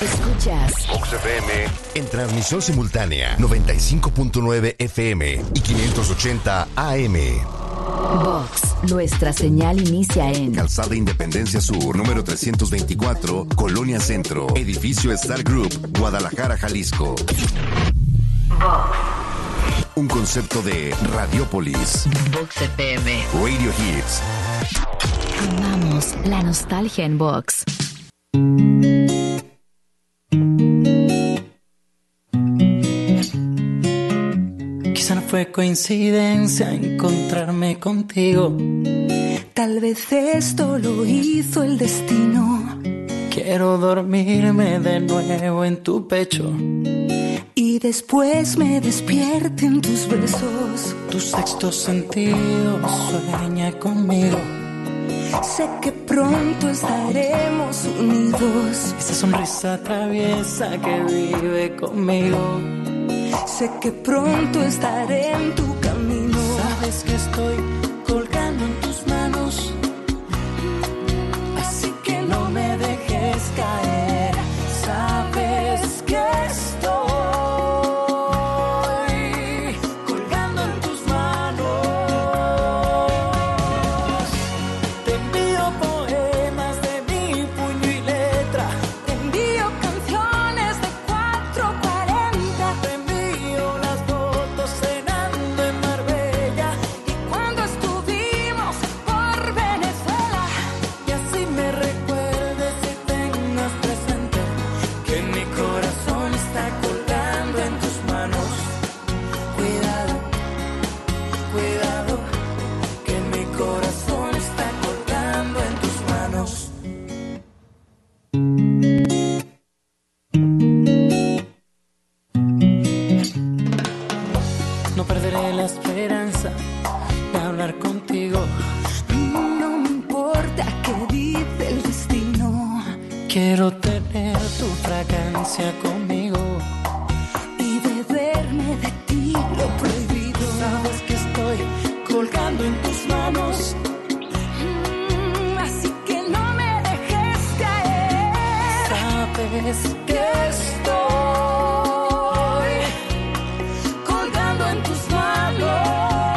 Escuchas Vox FM en transmisión simultánea 95.9 FM y 580 AM. Vox, nuestra señal inicia en Calzada Independencia Sur, número 324, Colonia Centro, Edificio Star Group, Guadalajara, Jalisco. Vox. Un concepto de Radiopolis. Vox FM. Radio Hits. Amamos la nostalgia en Vox. Quizá no fue coincidencia encontrarme contigo. Tal vez esto lo hizo el destino. Quiero dormirme de nuevo en tu pecho y después me despierte en tus besos. Tu sexto sentido sueña conmigo. Sé que pronto estaremos unidos. Esa sonrisa traviesa que vive conmigo. Sé que pronto estaré en tu camino. Sabes que estoy colgando en tus manos, así que no me dejes caer. Sabes que estoy colgando en tus manos. te envío poemas de mi puño y letra. Te envío canciones de 440. Te envío las fotos cenando en Marbella Y cuando estuvimos por Venezuela, y así me recuerdes y tengas presente que mi corazón está colgando en tus manos. Cuidado, cuidado, que mi corazón está colgando en tus manos. No perderé la esperanza de hablar contigo. no me importa qué dice el destino. Quiero tener tu fragancia conmigo. Y beberme de ti lo prohibido. Sabes que estoy colgando en tus manos. Así que no me dejes caer. Sabes que Estoy colgando en tus manos.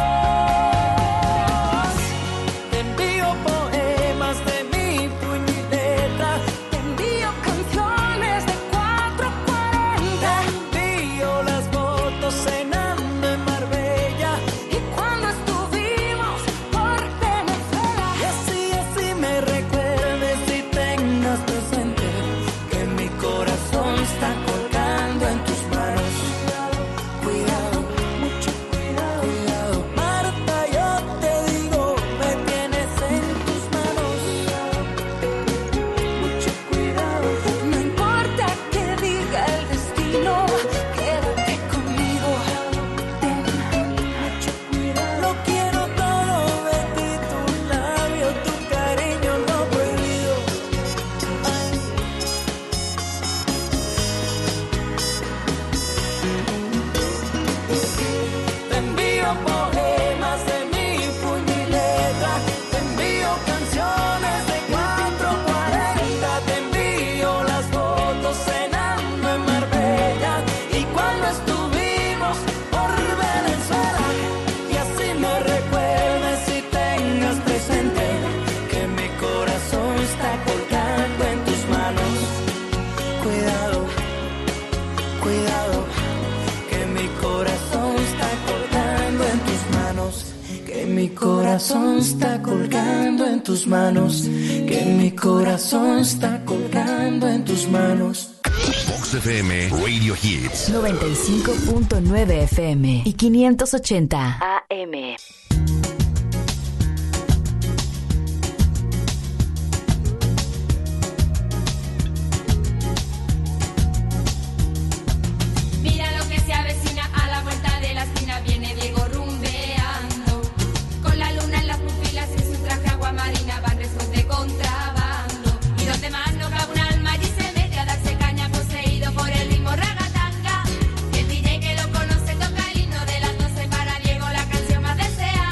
te envío poemas de mi puño y letra. Te envío canciones de 440. Te envío las fotos cenando en Marbella. Y cuando estuvimos por Venezuela, Y así me recuerdes y tengas presente que mi corazón está colgando en tus manos. Cuidado, mucho cuidado, cuidado. Marta, yo te digo, me tienes en tus manos. Mucho cuidado. no importa qué diga el destino, quédate conmigo. Ten mucho cuidado. Lo quiero todo de ti, tu labio, tu cariño no prohibido. Ay. Te envío poemas de mi puño y letra. Te envío canciones de 440. Te envío las fotos cenando en Marbella. Y cuando estuvimos por Venezuela. Y así me recuerdes y tengas presente que mi corazón está colgando en tus manos. Cuidado, cuidado, que mi corazón está colgando en tus manos. Que mi corazón está colgando en tus manos. Que mi corazón está colgando en tus manos. Vox FM Radio Hits. 95.9 FM y 580 AM. Mira lo que se avecina a la vuelta de la esquina, viene Diego rumbeando, con la luna en las pupilas y su traje agua marina van restos de contrabando. Y donde más no cabe un alma allí se mete a darse caña poseído por el ritmo ragatanga. Y el DJ que lo conoce toca el himno de las 12 para Diego, la canción más deseada.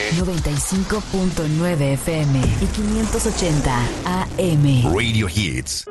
95.9 FM y 580 AM. Radio Hits.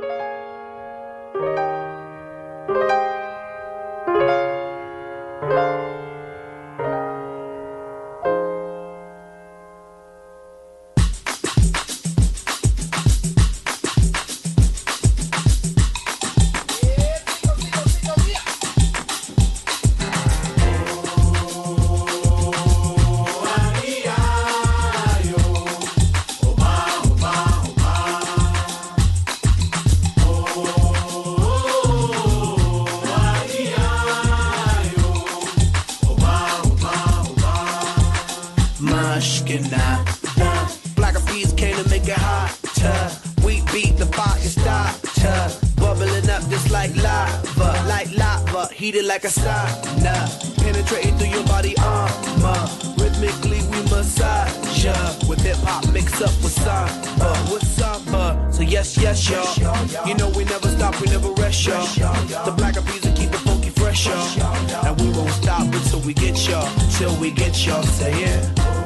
Heated like a sauna, penetrating through your body armor. Rhythmically we massage ya, with hip hop mixed up with samba, So yes, yes, y'all. You know we never stop, we never rest, y'all. The Black Eyed Peas will keep it funky fresh, y'all. And we won't stop until we get y'all, till we get y'all. Say yeah.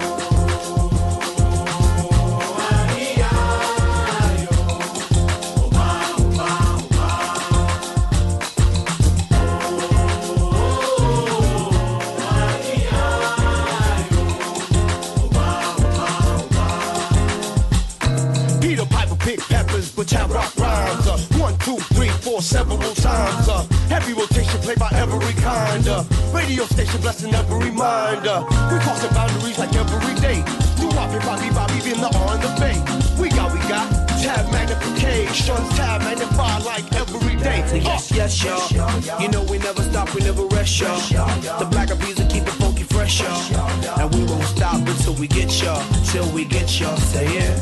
Which have rock rhymes, 1, 2, 3, 4, several times. Heavy rotation played by every kind. Radio station blessing every mind. We crossing boundaries like every day. Do Bobby, in the on the bay. We got tab magnification, tab magnify like every day. So yes, yes, y'all. You know we never stop, we never rest, y'all. The Black Eyed Peas will keep it funky fresh, y'all. And we won't stop until we get y'all, till we get y'all. Say yeah.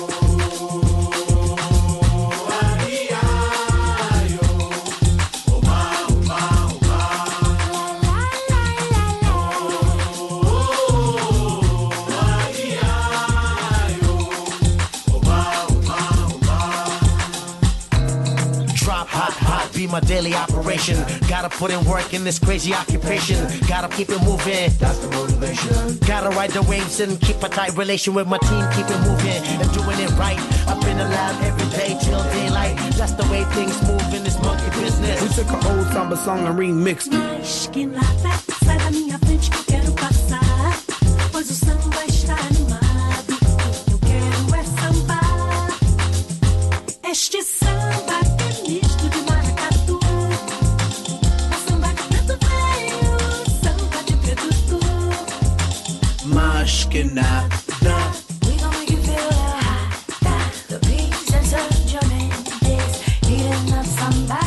Be my daily operation. Gotta put in work in this crazy occupation. Gotta keep it moving. That's the motivation. Gotta ride the waves and keep a tight relation with my team. Keep it moving and doing it right. Up in the lab every day till daylight. That's the way things move in this monkey business. We took an old samba song and remixed it. Que nada, sai da minha frente que eu quero passar. Pois o samba está animado. Eu quero é sambar. Este samba que é misto de maracatu. O samba de preto veio, samba de preto tu. Mas que nada. We gon' make you feel hot. The presence of your man is heating up samba.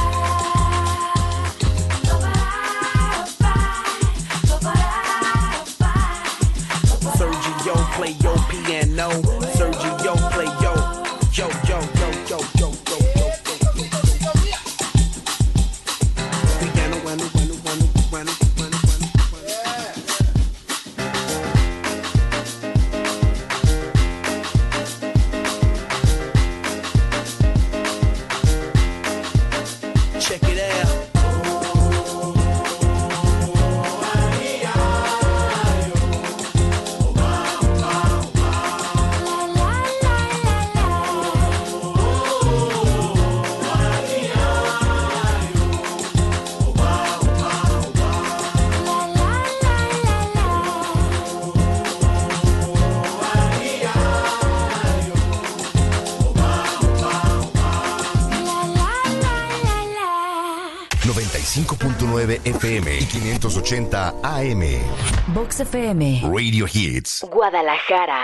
Sergio play your piano. Sergio play yo, yo, yo, yo, yo, yo, yo, yo, yo, yo. Piano, piano, piano, piano, piano, piano, check it out. FM y 580 AM. Vox FM. Radio Hits. Guadalajara.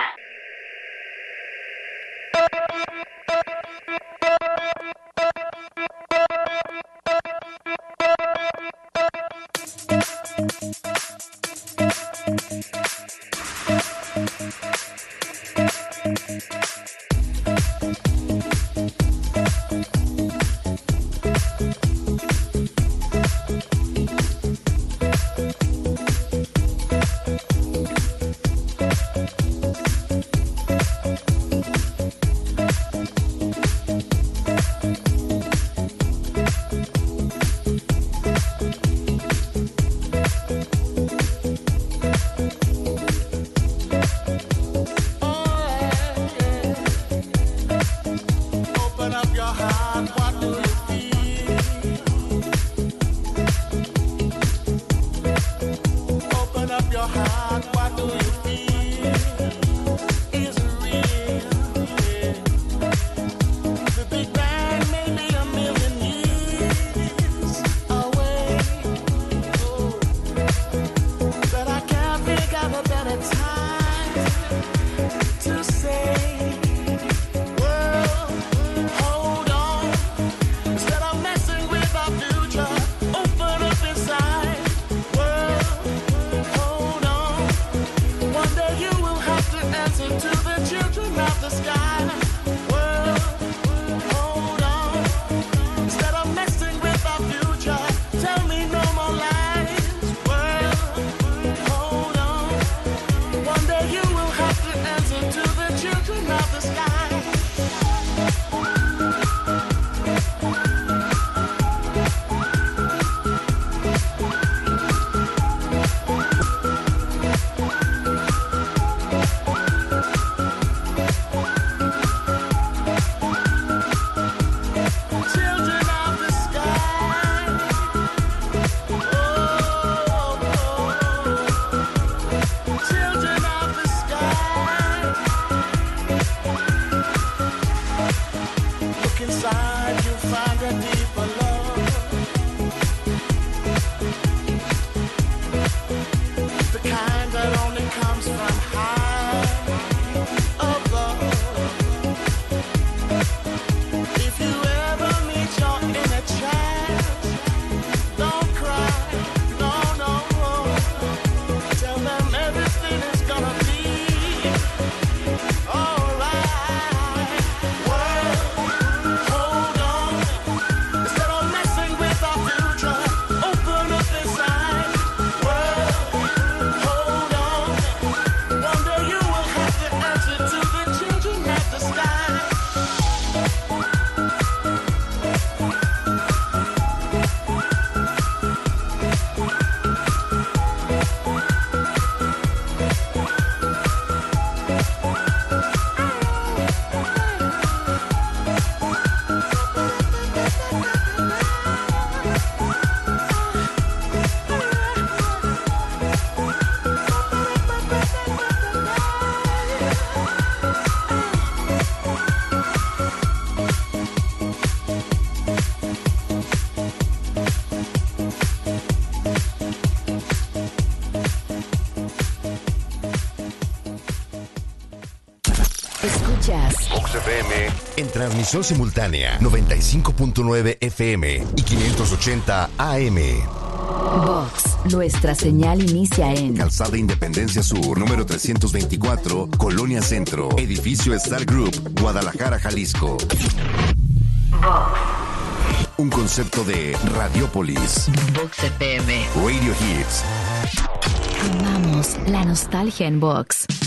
Escuchas Vox FM en transmisión simultánea 95.9 FM y 580 AM. Vox, nuestra señal inicia en Calzada Independencia Sur, número 324, Colonia Centro, Edificio Star Group, Guadalajara, Jalisco. Un concepto de Radiopolis. Vox FM. Radio Hits. Amamos la nostalgia en Vox.